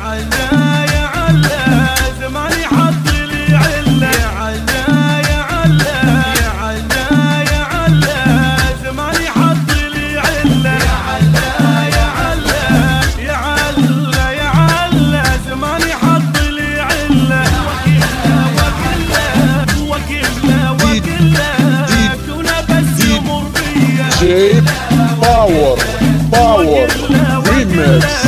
علا يا علا زماني حط لي عله يا علا يا علا يا علا يا علا زماني حط لي عله يا علا يا علا يا علا يا علا زماني حط لي عله وكله كونه بس يمر بيا جي باور ريميكس.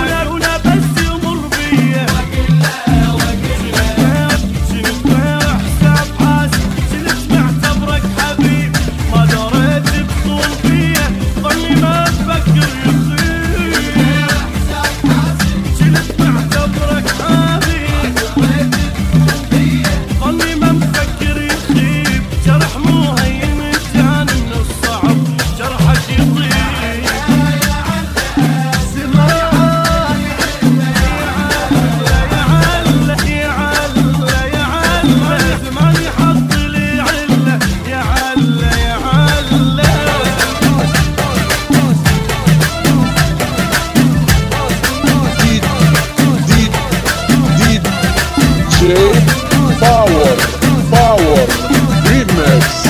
باور ريميكس.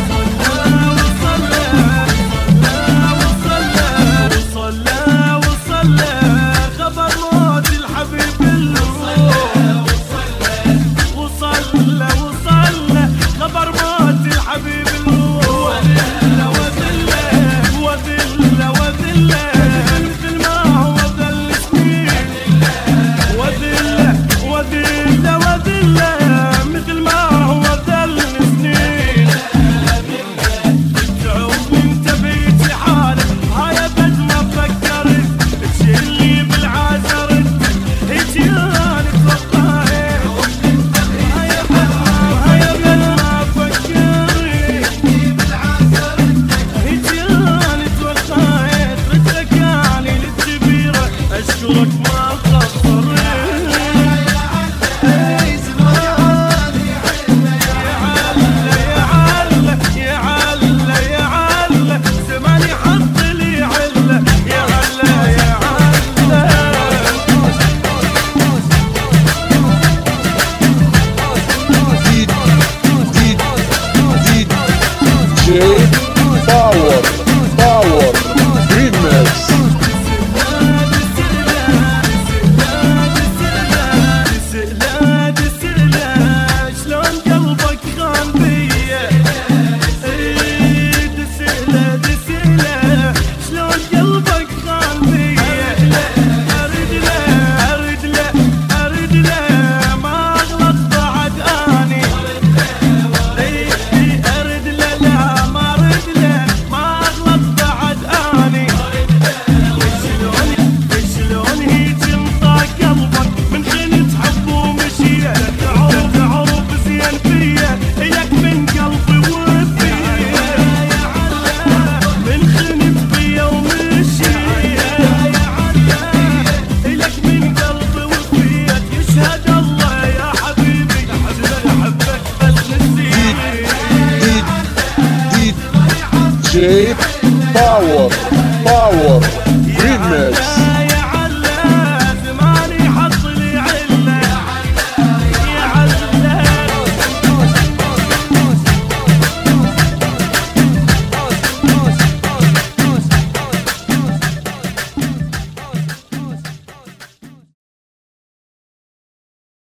وصلى خبر موت الحبيب وصلى خبر موت الحبيب وذله مثل ما هو ذل سنين وذله مثل ما هو ذل سنين. تعوب انت بيت حالك هاي بد ما فكرت تشيلني بالعذرت هجياني توقعت هاي بد ما فكرت هجياني توقعت ردك يعني للكبيرة اشكرك ما قصرت. باور ريميكس. شلون قلبك خان بيا شلون قلبك خان بيا اريد له ما اغلط بعد اني اريد له لا ما اريد له ما اغلط بعد اني. شلون هيك انطى قلبك من خنت حب ومشي تعرف زين فيا الك من قلبي وفيا من خنت فيا ومشي الك من قلبي وفيا يشهد الله يا حبيبي احبك بس نسيت. جي